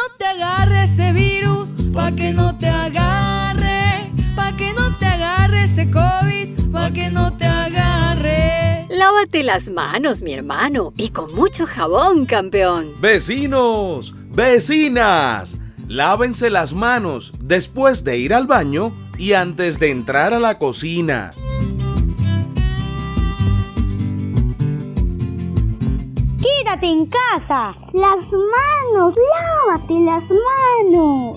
no te agarre ese virus, pa' que no te agarre, pa' que no te agarre ese COVID, pa' que no te agarre. Lávate las manos, mi hermano, y con mucho jabón, campeón. Vecinos, vecinas, lávense las manos después de ir al baño y antes de entrar a la cocina. Quédate en casa. Las manos, lávate las manos.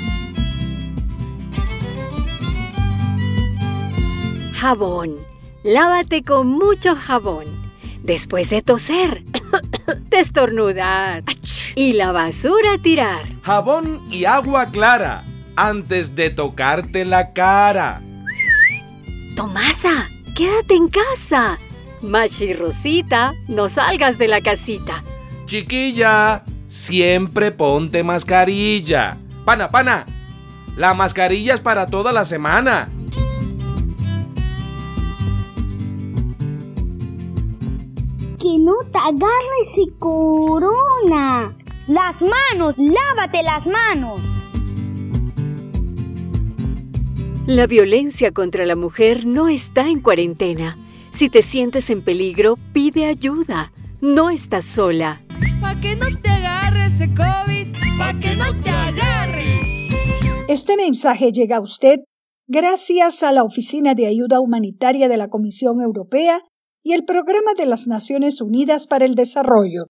Jabón. Lávate con mucho jabón. Después de toser, de estornudar y la basura tirar. Jabón y agua clara antes de tocarte la cara. Tomasa, quédate en casa. Machi Rosita, no salgas de la casita. Chiquilla, siempre ponte mascarilla. Pana, la mascarilla es para toda la semana. Que no te agarre ese corona. Las manos, lávate las manos. La violencia contra la mujer no está en cuarentena. Si te sientes en peligro, pide ayuda. No estás sola. Pa' que no te agarre ese COVID, pa' que no te agarre. Este mensaje llega a usted gracias a la Oficina de Ayuda Humanitaria de la Comisión Europea y el Programa de las Naciones Unidas para el Desarrollo.